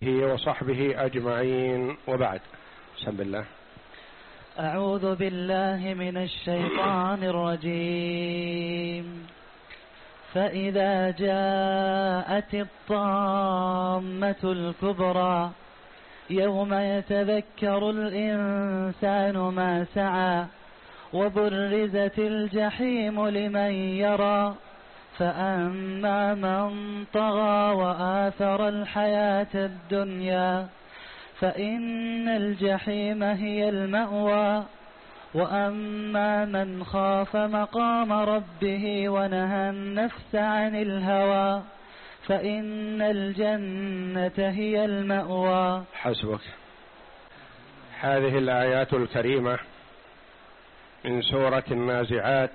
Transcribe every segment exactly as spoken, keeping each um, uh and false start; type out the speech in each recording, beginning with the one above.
آله وصحبه أجمعين، وبعد. بسم الله. أعوذ بالله من الشيطان الرجيم. فإذا جاءت الطامة الكبرى يوم يتذكر الإنسان ما سعى وبرزت الجحيم لمن يرى فأما من طغى وآثر الحياة الدنيا فإن الجحيم هي المأوى وأما من خاف مقام ربه ونهى النفس عن الهوى فإن الجنة هي المأوى. حسبك. هذه الآيات الكريمة من سورة النازعات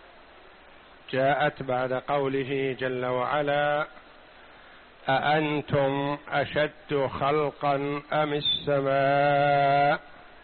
جاءت بعد قوله جل وعلا: أأنتم أشد خلقا أم السماء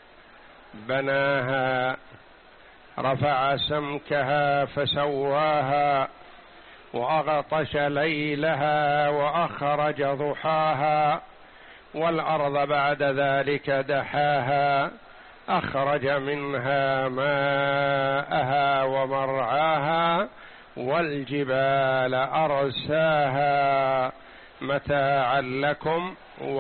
بناها رفع سمكها فسواها وأغطش ليلها وأخرج ضحاها والأرض بعد ذلك دحاها أخرج منها ماءها ومرعاها والجبال أرساها متاعا لكم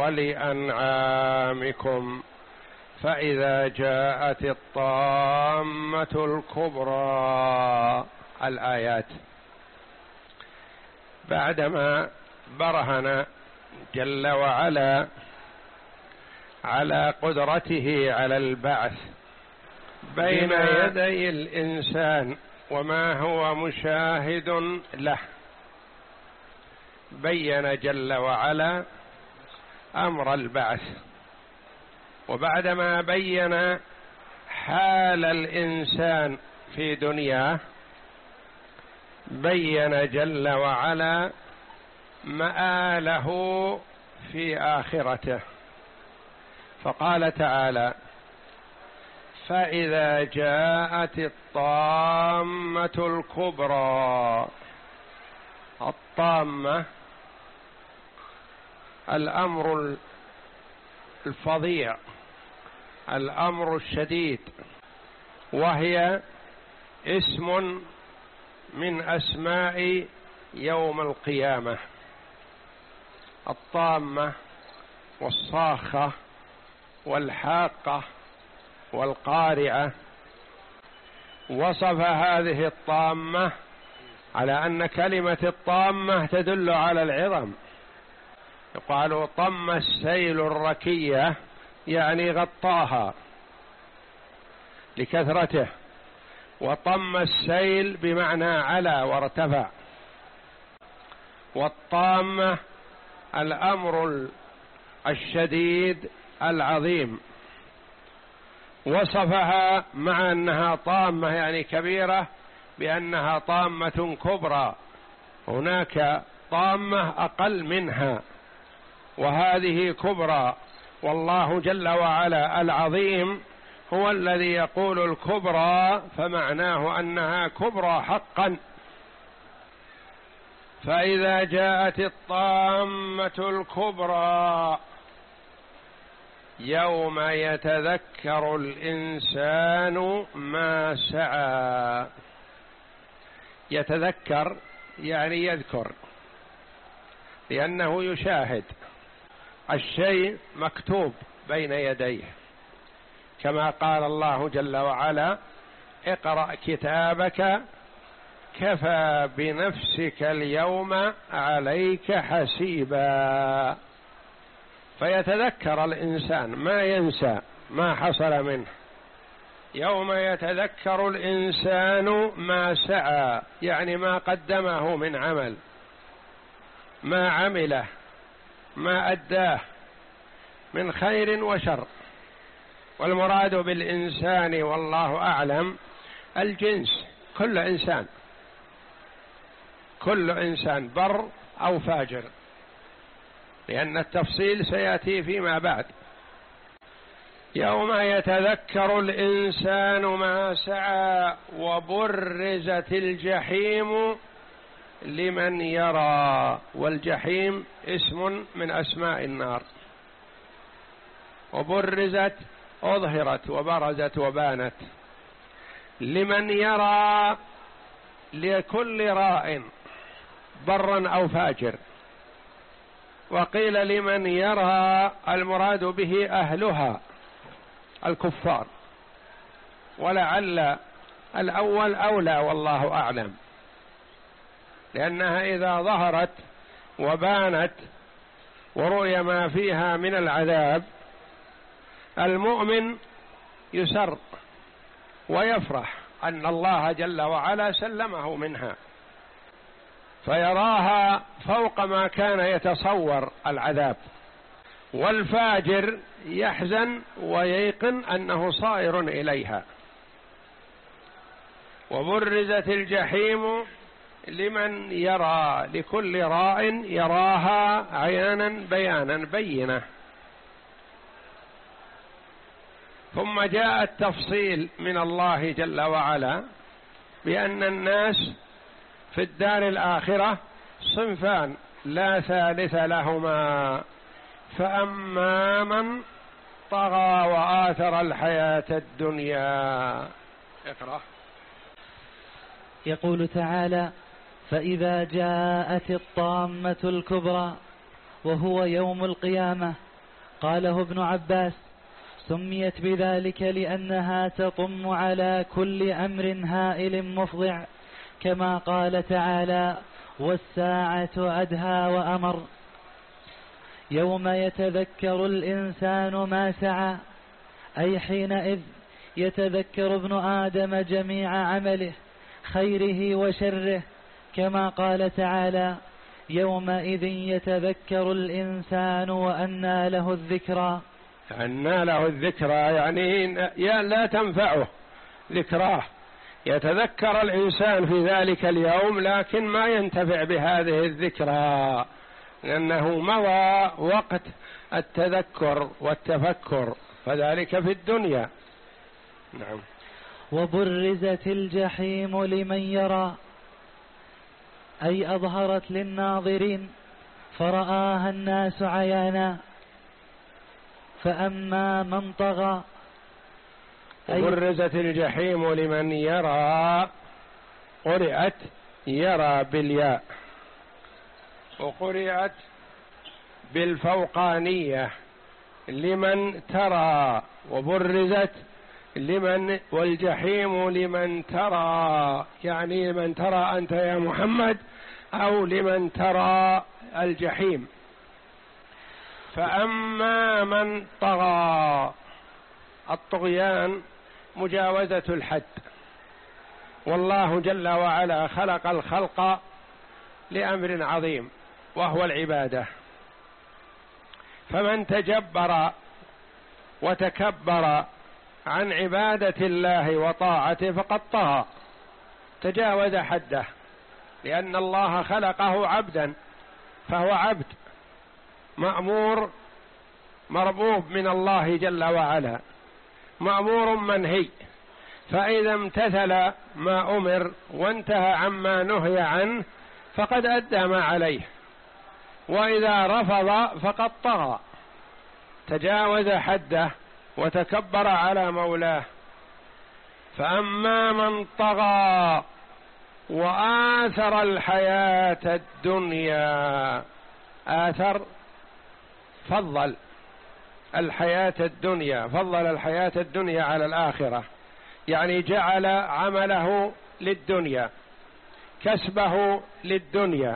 ولأنعامكم فإذا جاءت الطامة الكبرى. الآيات بعدما برهن جل وعلا على قدرته على البعث بين يدي الإنسان وما هو مشاهد له، بين جل وعلا أمر البعث، وبعدما بين حال الإنسان في دنياه بين جل وعلا مآله في آخرته، فقال تعالى: فإذا جاءت الطامة الكبرى. الطامة الأمر الفظيع، الأمر الشديد، وهي اسم من أسماء يوم القيامة. الطامة والصاخة والحاقة والقارعة، وصف هذه الطامة على أن كلمة الطامة تدل على العظم. يقال طم السيل الركية، يعني غطاها لكثرته، وطم السيل بمعنى علا وارتفع. والطامة الأمر الشديد العظيم، وصفها مع أنها طامة يعني كبيرة بأنها طامة كبرى. هناك طامة أقل منها وهذه كبرى، والله جل وعلا العظيم هو الذي يقول الكبرى، فمعناه أنها كبرى حقا. فإذا جاءت الطامة الكبرى يوم يتذكر الإنسان ما سعى. يتذكر يعني يذكر، لأنه يشاهد الشيء مكتوب بين يديه، كما قال الله جل وعلا: اقرأ كتابك كفى بنفسك اليوم عليك حسيبا. فيتذكر الإنسان، ما ينسى ما حصل منه. يوم يتذكر الإنسان ما سعى، يعني ما قدمه من عمل، ما عمله، ما أداه من خير وشر. والمراد بالإنسان والله أعلم الجنس، كل إنسان، كل إنسان بر أو فاجر، لأن التفصيل سيأتي فيما بعد. يوم يتذكر الإنسان ما سعى وبرزت الجحيم لمن يرى. والجحيم اسم من أسماء النار، وبرزت أظهرت وبرزت وبانت. لمن يرى، لكل راء برا أو فاجر. وقيل لمن يرى المراد به أهلها الكفار، ولعل الأول أولى والله أعلم، لأنها إذا ظهرت وبانت ورؤي ما فيها من العذاب المؤمن يسر ويفرح أن الله جل وعلا سلمه منها، فيراها فوق ما كان يتصور العذاب. والفاجر يحزن وييقن أنه صائر إليها. وبرزت الجحيم لمن يرى، لكل راء يراها عيانا بيانا بينة. ثم جاء التفصيل من الله جل وعلا بأن الناس في الدار الآخرة صنفان لا ثالث لهما، فأما من طغى وآثر الحياة الدنيا. اقرأ. يقول تعالى: فإذا جاءت الطامة الكبرى وهو يوم القيامة. قاله ابن عباس: سميت بذلك لأنها تطم على كل أمر هائل مفضع، كما قال تعالى: والساعة أدهى وأمر. يوم يتذكر الإنسان ما سعى، أي حينئذ يتذكر ابن آدم جميع عمله خيره وشره، كما قال تعالى: يومئذ يتذكر الإنسان وأنى له الذكرى. أنى له الذكرى يعني لا تنفعه ذكراه، يتذكر الإنسان في ذلك اليوم لكن ما ينتفع بهذه الذكرى، لأنه مضى وقت التذكر والتفكر، فذلك في الدنيا. نعم. وبرزت الجحيم لمن يرى، أي أظهرت للناظرين فرآها الناس عيانا. فأما من طغى، وبرزت الجحيم لمن يرى، قرئت يرى بالياء وقرئت بالفوقانية لمن ترى، وبرزت لمن، والجحيم لمن ترى، يعني لمن ترى أنت يا محمد أو لمن ترى الجحيم. فأما من طغى، الطغيان مجاوزة الحد، والله جل وعلا خلق الخلق لأمر عظيم وهو العبادة، فمن تجبر وتكبر عن عبادة الله وطاعته فقد طغى، تجاوز حده، لأن الله خلقه عبدا، فهو عبد مأمور مربوب من الله جل وعلا، مأمور منهي، فإذا امتثل ما أمر وانتهى عما نهي عنه فقد أدى ما عليه، وإذا رفض فقد طغى، تجاوز حده وتكبر على مولاه. فأما من طغى وآثر الحياة الدنيا، آثر فضل الحياة الدنيا، فضل الحياة الدنيا على الآخرة، يعني جعل عمله للدنيا، كسبه للدنيا،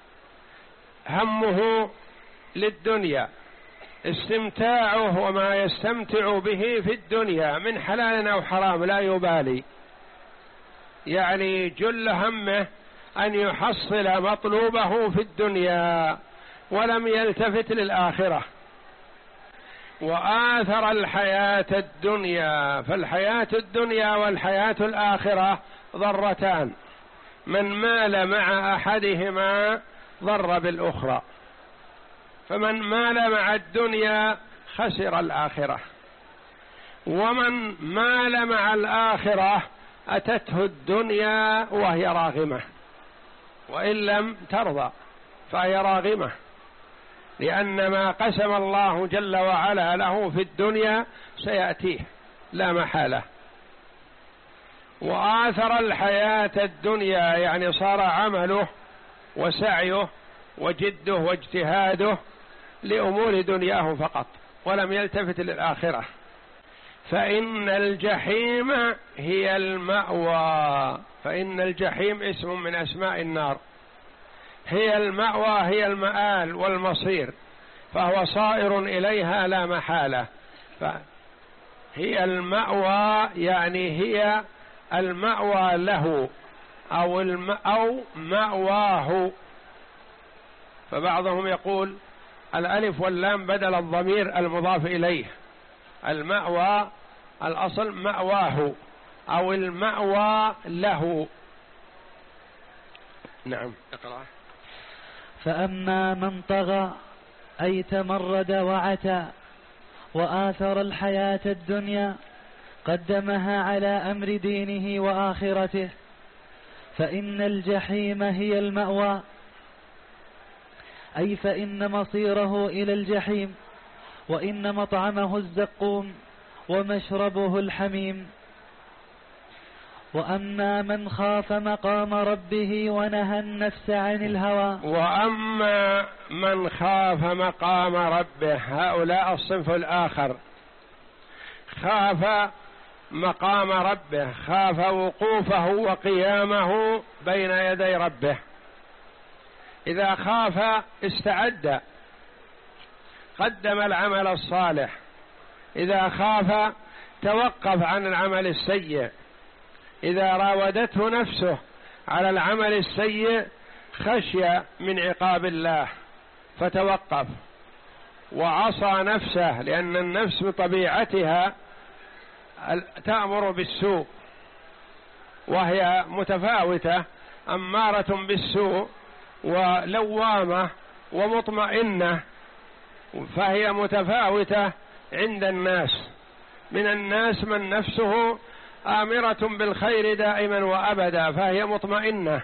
همه للدنيا، استمتاعه وما يستمتع به في الدنيا من حلال أو حرام لا يبالي، يعني جل همه أن يحصل مطلوبه في الدنيا ولم يلتفت للآخرة. وآثر الحياة الدنيا، فالحياة الدنيا والحياة الآخرة ضرتان، من مال مع أحدهما ضر بالأخرى، فمن مال مع الدنيا خسر الآخرة، ومن مال مع الآخرة أتته الدنيا وهي راغمة، وإن لم ترضى فهي راغمة، لأن ما قسم الله جل وعلا له في الدنيا سيأتيه لا محالة. وآثر الحياة الدنيا يعني صار عمله وسعيه وجده واجتهاده لأمور دنياه فقط ولم يلتفت للآخرة. فإن الجحيم هي المأوى، فإن الجحيم اسم من أسماء النار، هي المأوى هي المآل والمصير، فهو صائر إليها لا محالة. فهي المأوى يعني هي المأوى له أو, الم أو مأواه. فبعضهم يقول الألف واللام بدل الضمير المضاف إليه، المأوى الأصل مأواه أو المأوى له. نعم اقرأ. فأما من طغى أي تمرد وعتى وآثر الحياة الدنيا قدمها على أمر دينه وآخرته فإن الجحيم هي المأوى، أي فإن مصيره إلى الجحيم، وإن مطعمه الزقوم ومشربه الحميم. وأما من خاف مقام ربه ونهى النفس عن الهوى. وأما من خاف مقام ربه، هؤلاء الصنف الآخر، خاف مقام ربه، خاف وقوفه وقيامه بين يدي ربه. إذا خاف استعد قدم العمل الصالح، إذا خاف توقف عن العمل السيء، إذا راودته نفسه على العمل السيء خشي من عقاب الله فتوقف وعصى نفسه، لأن النفس بطبيعتها تأمر بالسوء وهي متفاوتة، أمارة بالسوء ولوامة ومطمئنة، فهي متفاوتة عند الناس. من الناس من نفسه آمرة بالخير دائما وأبدا فهي مطمئنة،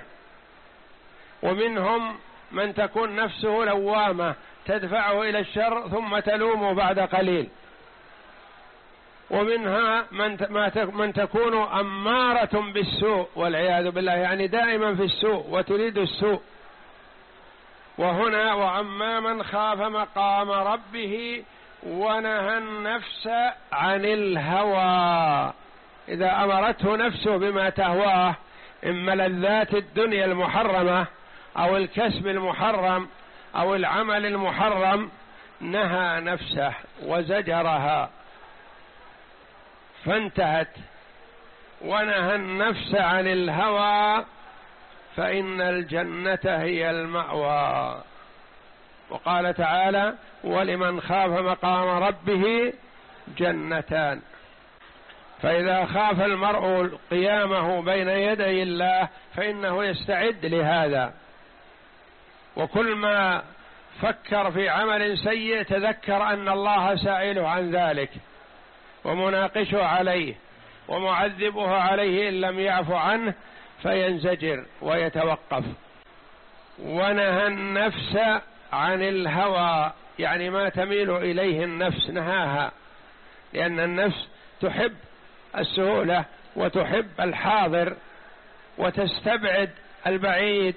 ومنهم من تكون نفسه لوامة تدفعه إلى الشر ثم تلومه بعد قليل، ومنها من من تكون أمارة بالسوء والعياذ بالله، يعني دائما في السوء وتريد السوء. وهنا وأما من خاف مقام ربه ونهى النفس عن الهوى، إذا أمرته نفسه بما تهواه إما لذات الدنيا المحرمة أو الكسب المحرم أو العمل المحرم، نهى نفسه وزجرها فانتهت، ونهى النفس عن الهوى فإن الجنة هي المأوى. وقال تعالى ولمن خاف مقام ربه جنتان. فإذا خاف المرء قيامه بين يدي الله فإنه يستعد لهذا، وكل ما فكر في عمل سيء تذكر أن الله سائله عن ذلك ومناقشه عليه ومعذبه عليه إن لم يعف عنه فينزجر ويتوقف. ونهى النفس عن الهوى يعني ما تميل إليه النفس نهاها، لأن النفس تحب السهولة وتحب الحاضر وتستبعد البعيد،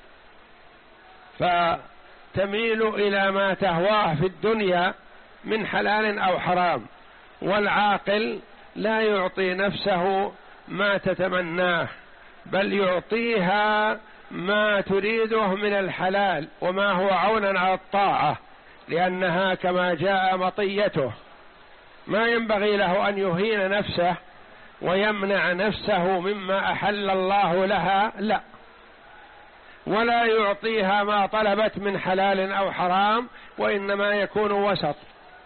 فتميل إلى ما تهواه في الدنيا من حلال أو حرام. والعاقل لا يعطي نفسه ما تتمناه، بل يعطيها ما تريده من الحلال وما هو عونا على الطاعة، لأنها كما جاء مطيته، ما ينبغي له أن يهين نفسه ويمنع نفسه مما أحل الله لها، لا، ولا يعطيها ما طلبت من حلال أو حرام، وإنما يكون وسط،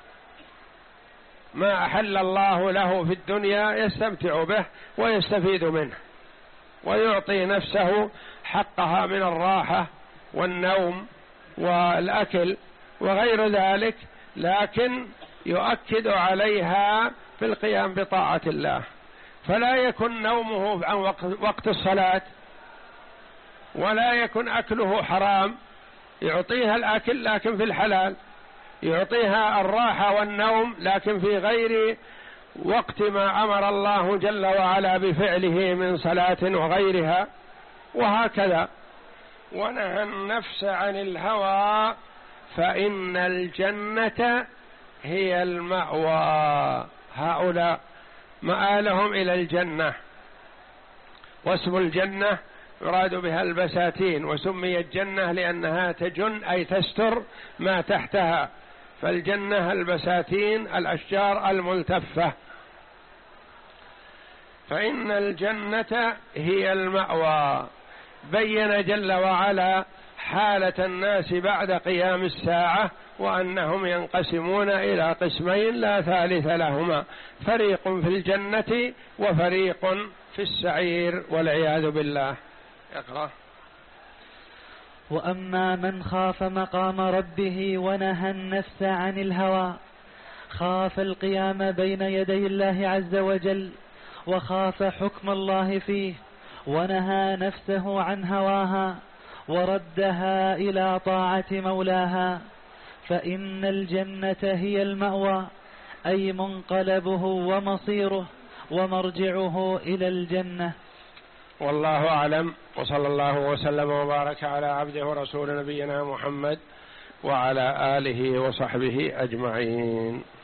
ما أحل الله له في الدنيا يستمتع به ويستفيد منه، ويعطي نفسه حقها من الراحة والنوم والأكل وغير ذلك، لكن يؤكد عليها في القيام بطاعة الله. فلا يكن نومه عن وقت الصلاة، ولا يكن أكله حرام، يعطيها الأكل لكن في الحلال، يعطيها الراحة والنوم لكن في غير وقت ما أمر الله جل وعلا بفعله من صلاة وغيرها، وهكذا. ونهى النفس عن الهوى فإن الجنة هي المأوى. هؤلاء مآلهم إلى الجنة، واسم الجنة يراد بها البساتين، وسميت جنة لأنها تجن أي تستر ما تحتها، فالجنة البساتين الأشجار الملتفة. فإن الجنة هي المأوى. بين جل وعلا حالة الناس بعد قيام الساعة، وأنهم ينقسمون إلى قسمين لا ثالث لهما، فريق في الجنة وفريق في السعير والعياذ بالله. اقرأ. وأما من خاف مقام ربه ونهى النفس عن الهوى، خاف القيام بين يدي الله عز وجل، وخاف حكم الله فيه، ونهى نفسه عن هواها وردها إلى طاعة مولاها، فإن الجنة هي المأوى، أي منقلبه ومصيره ومرجعه إلى الجنة. والله أعلم، وصلى الله وسلم وبارك على عبده ورسول نبينا محمد وعلى آله وصحبه أجمعين.